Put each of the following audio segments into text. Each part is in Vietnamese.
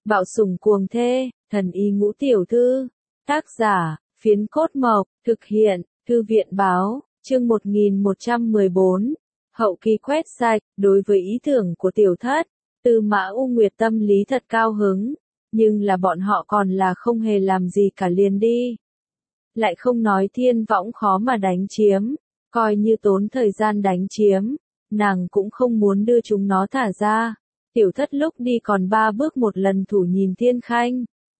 Bạo sủng cuồng thê, thần y ngũ tiểu thư. Tác giả, Phiến Cốt Mộc, thực hiện, Thư viện báo, chương 1114. Hậu kỳ quét sạch, đối với ý tưởng của tiểu thất, Tư Mã U Nguyệt tâm lý thật cao hứng, nhưng là bọn họ còn là không hề làm gì cả liền đi. Lại không nói Thiên Võng khó mà đánh chiếm, coi như tốn thời gian đánh chiếm, nàng cũng không muốn đưa chúng nó thả ra. Tiểu thất lúc đi còn 3 bước một lần thủ nhìn Thiên Khanh.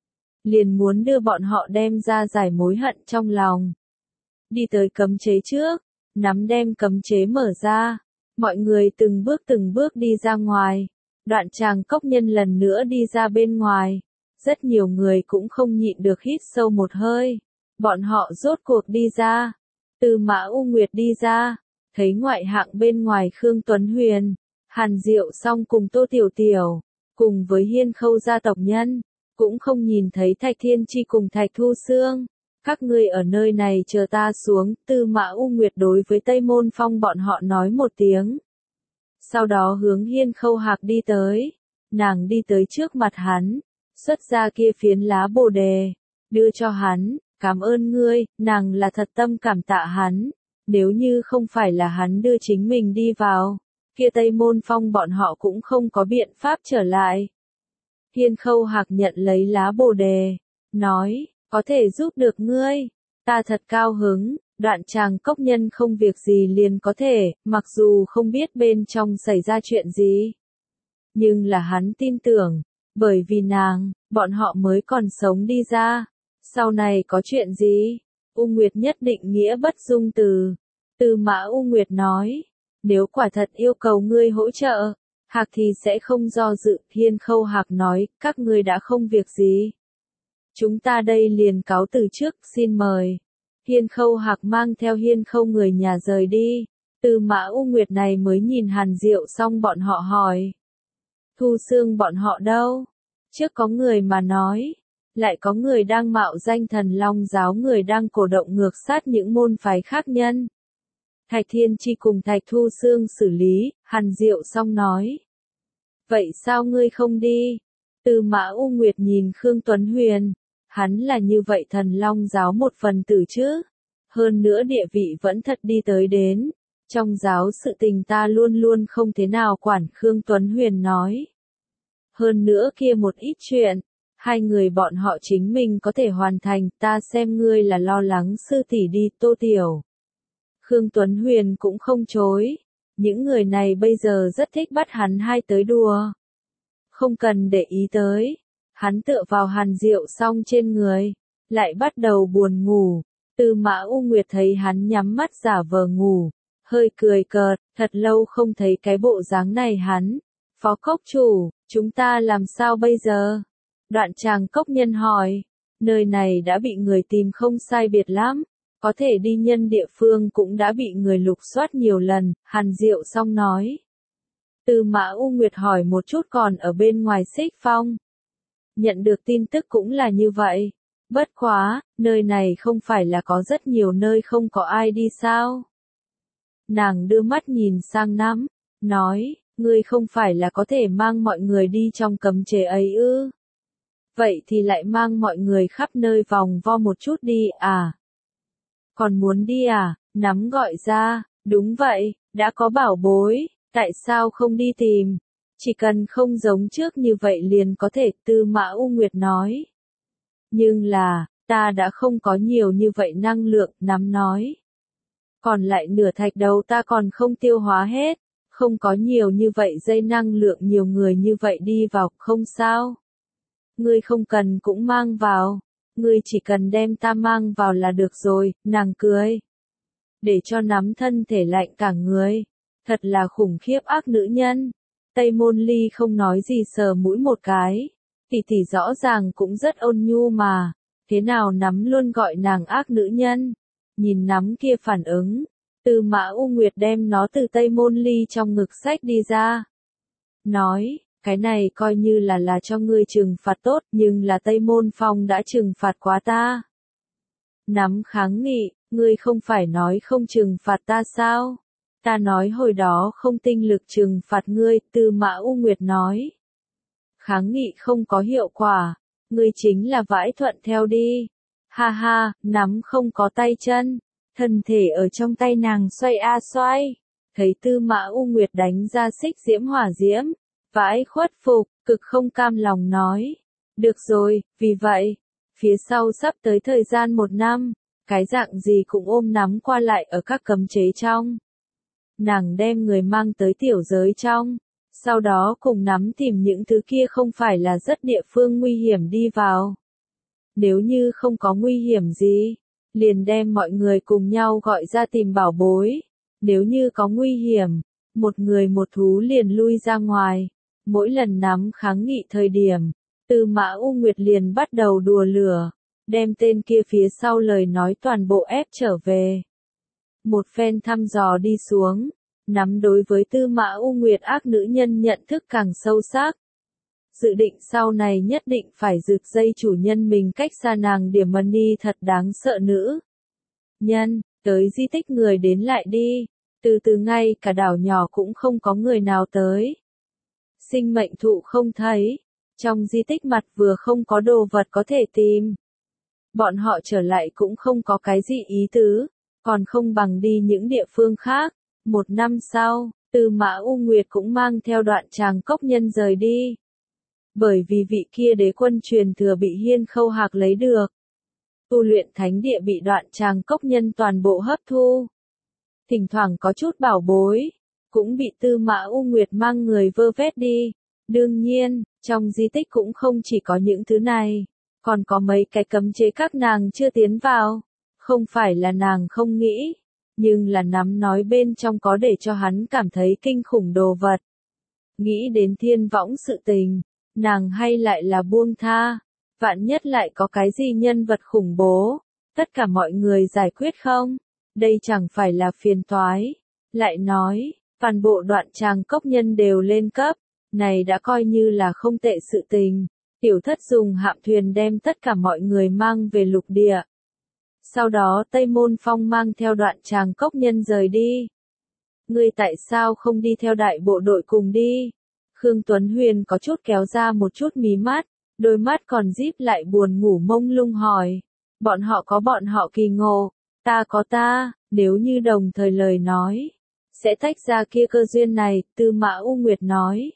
Liền muốn đưa bọn họ đem ra giải mối hận trong lòng. Đi tới cấm chế trước, nắm đem cấm chế mở ra. Mọi người từng bước đi ra ngoài. Đoạn Tràng Cốc Nhân lần nữa đi ra bên ngoài. Rất nhiều người cũng không nhịn được hít sâu một hơi. Bọn họ rốt cuộc đi ra. Tư Mã U Nguyệt đi ra. Thấy ngoại hạng bên ngoài Khương Tuấn Huyền, Hàn Diệu Song cùng Tô Tiểu Tiểu, cùng với Hiên Khâu gia tộc nhân, cũng không nhìn thấy Thạch Thiên Chi cùng Thạch Thu Xương. Các ngươi ở nơi này chờ ta xuống. Tư Mã U Nguyệt đối với Tây Môn Phong bọn họ nói một tiếng. Sau đó hướng Hiên Khâu Hạc đi tới. Nàng đi tới trước mặt hắn, xuất ra kia phiến lá bồ đề, đưa cho hắn. Cảm ơn ngươi, nàng là thật tâm cảm tạ hắn. Nếu như không phải là hắn đưa chính mình đi vào, kia Tây Môn Phong bọn họ cũng không có biện pháp trở lại. Hiên Khâu Hạc nhận lấy lá bồ đề, nói, có thể giúp được ngươi, ta thật cao hứng. Đoạn Tràng Cốc Nhân không việc gì liền có thể, mặc dù không biết bên trong xảy ra chuyện gì. Nhưng là hắn tin tưởng, bởi vì nàng, bọn họ mới còn sống đi ra. Sau này có chuyện gì, U Nguyệt nhất định nghĩa bất dung từ. Tư Mã U Nguyệt nói, nếu quả thật yêu cầu ngươi hỗ trợ, Hạc thì sẽ không do dự. Hiên Khâu Hạc nói, các ngươi đã không việc gì. Chúng ta đây liền cáo từ trước, xin mời. Hiên Khâu Hạc mang theo Hiên Khâu người nhà rời đi. Tư Mã U Nguyệt này mới nhìn Hàn Diệu xong bọn họ hỏi. Thu Xương bọn họ đâu? Trước có người mà nói. Lại có người đang mạo danh Thần Long giáo người đang cổ động ngược sát những môn phái khác nhân. Thạch Thiên Chi cùng Thạch Thu Xương xử lý, Hàn Diệu xong nói. Vậy sao ngươi không đi? Tư Mã U Nguyệt nhìn Khương Tuấn Huyền. Hắn là như vậy Thần Long giáo một phần tử chứ. Hơn nữa địa vị vẫn thật đi tới đến. Trong giáo sự tình ta luôn luôn không thế nào quản. Khương Tuấn Huyền nói. Hơn nữa kia một ít chuyện. Hai người bọn họ chính mình có thể hoàn thành. Ta xem ngươi là lo lắng sư tỷ đi. Tô Tiểu. Khương Tuấn Huyền cũng không chối. Những người này bây giờ rất thích bắt hắn hai tới đùa. Không cần để ý tới. Hắn tựa vào Hàn Diệu xong trên người. Lại bắt đầu buồn ngủ. Tư Mã U Nguyệt thấy hắn nhắm mắt giả vờ ngủ. Hơi cười cợt, thật lâu không thấy cái bộ dáng này hắn. Phó Cốc chủ, chúng ta làm sao bây giờ? Đoạn Tràng Cốc Nhân hỏi. Nơi này đã bị người tìm không sai biệt lắm. Có thể đi nhân địa phương cũng đã bị người lục soát nhiều lần. Hàn Diệu xong nói. Tư Mã U Nguyệt hỏi một chút còn ở bên ngoài Xích Phong. Nhận được tin tức cũng là như vậy. Bất quá, nơi này không phải là có rất nhiều nơi không có ai đi sao? Nàng đưa mắt nhìn sang Nam, nói, ngươi không phải là có thể mang mọi người đi trong cấm chế ấy ư? Vậy thì lại mang mọi người khắp nơi vòng vo một chút đi à? Còn muốn đi à? Nắm gọi ra, đúng vậy, đã có bảo bối, tại sao không đi tìm? Chỉ cần không giống trước như vậy liền có thể. Tư Mã U Nguyệt nói. Nhưng là, ta đã không có nhiều như vậy năng lượng. Nắm nói. Còn lại nửa thạch đầu ta còn không tiêu hóa hết. Không có nhiều như vậy dây năng lượng nhiều người như vậy đi vào, không sao. Ngươi không cần cũng mang vào. Ngươi chỉ cần đem ta mang vào là được rồi. Nàng cười. Để cho nắm thân thể lạnh cả người. Thật là khủng khiếp ác nữ nhân. Tây Môn Ly không nói gì sờ mũi một cái. Tỷ tỷ rõ ràng cũng rất ôn nhu mà. Thế nào nắm luôn gọi nàng ác nữ nhân. Nhìn nắm kia phản ứng. Tư Mã U Nguyệt đem nó từ Tây Môn Ly trong ngực xách đi ra. Nói, cái này coi như là cho ngươi trừng phạt tốt. Nhưng là Tây Môn Phong đã trừng phạt quá ta. Nắm kháng nghị, ngươi không phải nói không trừng phạt ta sao? Ta nói hồi đó không tinh lực trừng phạt ngươi. Tư Mã U Nguyệt nói. kháng nghị không có hiệu quả, ngươi chính là vãi thuận theo đi. Ha ha, nắm không có tay chân, thân thể ở trong tay nàng xoay a xoay, thấy Tư Mã U Nguyệt đánh ra xích diễm hỏa diễm, vãi khuất phục, cực không cam lòng nói. Được rồi, vì vậy, phía sau sắp tới thời gian 1 năm, cái dạng gì cũng ôm nắm qua lại ở các cấm chế trong. Nàng đem người mang tới tiểu giới trong, sau đó cùng nắm tìm những thứ kia không phải là rất địa phương nguy hiểm đi vào. Nếu như không có nguy hiểm gì, liền đem mọi người cùng nhau gọi ra tìm bảo bối. Nếu như có nguy hiểm, một người một thú liền lui ra ngoài. Mỗi lần nắm kháng nghị thời điểm, Tư Mã U Nguyệt liền bắt đầu đùa lửa, đem tên kia phía sau lời nói toàn bộ ép trở về. Một phen thăm dò đi xuống, nắm đối với Tư Mã U Nguyệt ác nữ nhân nhận thức càng sâu sắc. Dự định sau này nhất định phải rực dây chủ nhân mình cách xa nàng điểm money thật đáng sợ nữ. Nhân, tới di tích người đến lại đi, từ từ ngay cả đảo nhỏ cũng không có người nào tới. Sinh mệnh thụ không thấy, trong di tích mặt vừa không có đồ vật có thể tìm. Bọn họ trở lại cũng không có cái gì ý tứ, còn không bằng đi những địa phương khác. 1 năm sau, Tư Mã U Nguyệt cũng mang theo Đoạn Tràng Cốc Nhân rời đi. Bởi vì vị kia đế quân truyền thừa bị Hiên Khâu Hạc lấy được. Tu luyện thánh địa bị Đoạn Tràng Cốc Nhân toàn bộ hấp thu. Thỉnh thoảng có chút bảo bối, cũng bị Tư Mã U Nguyệt mang người vơ vét đi. Đương nhiên, trong di tích cũng không chỉ có những thứ này, còn có mấy cái cấm chế các nàng chưa tiến vào. Không phải là nàng không nghĩ, nhưng là nắm nói bên trong có để cho hắn cảm thấy kinh khủng đồ vật. Nghĩ đến thiên võng sự tình, nàng hay lại là buông tha, vạn nhất lại có cái gì nhân vật khủng bố, tất cả mọi người giải quyết không? Đây chẳng phải là phiền toái. Lại nói, toàn bộ Đoạn Tràng Cốc Nhân đều lên cấp, này đã coi như là không tệ sự tình. Tiểu thất dùng hạm thuyền đem tất cả mọi người mang về lục địa. Sau đó Tây Môn Phong mang theo Đoạn Tràng Cốc Nhân rời đi. Ngươi tại sao không đi theo đại bộ đội cùng đi? Khương Tuấn Huyền có chút kéo ra một chút mí mắt, đôi mắt còn díp lại buồn ngủ mông lung hỏi. Bọn họ có bọn họ kỳ ngộ, ta có ta, nếu như đồng thời lời nói, sẽ tách ra kia cơ duyên này, Tư Mã U Nguyệt nói.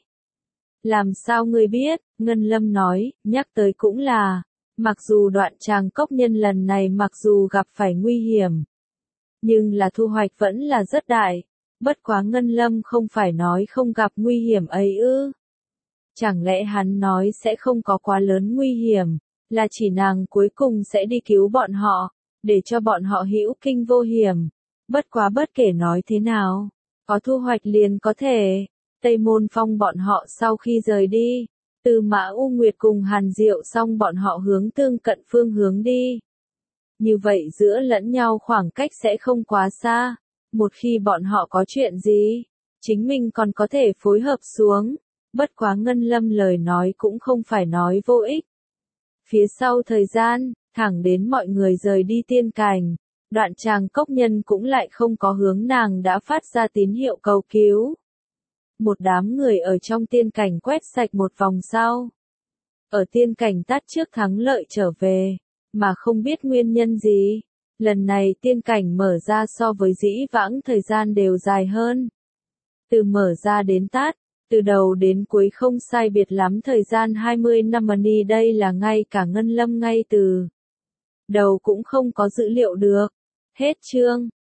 Làm sao ngươi biết, Ngân Lâm nói, nhắc tới cũng là, mặc dù Đoạn Tràng Cốc Nhân lần này mặc dù gặp phải nguy hiểm, nhưng là thu hoạch vẫn là rất đại. Bất quá Ngân Lâm không phải nói không gặp nguy hiểm ấy ư. Chẳng lẽ hắn nói sẽ không có quá lớn nguy hiểm, là chỉ nàng cuối cùng sẽ đi cứu bọn họ, để cho bọn họ hữu kinh vô hiểm. Bất quá bất kể nói thế nào, có thu hoạch liền có thể. Tây Môn Phong bọn họ sau khi rời đi, Tư Mã U Nguyệt cùng Hàn Diệu xong bọn họ hướng tương cận phương hướng đi. Như vậy giữa lẫn nhau khoảng cách sẽ không quá xa. Một khi bọn họ có chuyện gì, chính mình còn có thể phối hợp xuống. Bất quá Ngân Lâm lời nói cũng không phải nói vô ích. Phía sau thời gian, thẳng đến mọi người rời đi tiên cảnh, Đoạn Tràng Cốc Nhân cũng lại không có hướng nàng đã phát ra tín hiệu cầu cứu. Một đám người ở trong tiên cảnh quét sạch một vòng sau. Ở tiên cảnh tát trước thắng lợi trở về, mà không biết nguyên nhân gì. Lần này tiên cảnh mở ra so với dĩ vãng thời gian đều dài hơn. Từ mở ra đến tát, từ đầu đến cuối không sai biệt lắm thời gian 20 năm money, đây là ngay cả Ngân Lâm ngay từ đầu cũng không có dữ liệu được. Hết chương.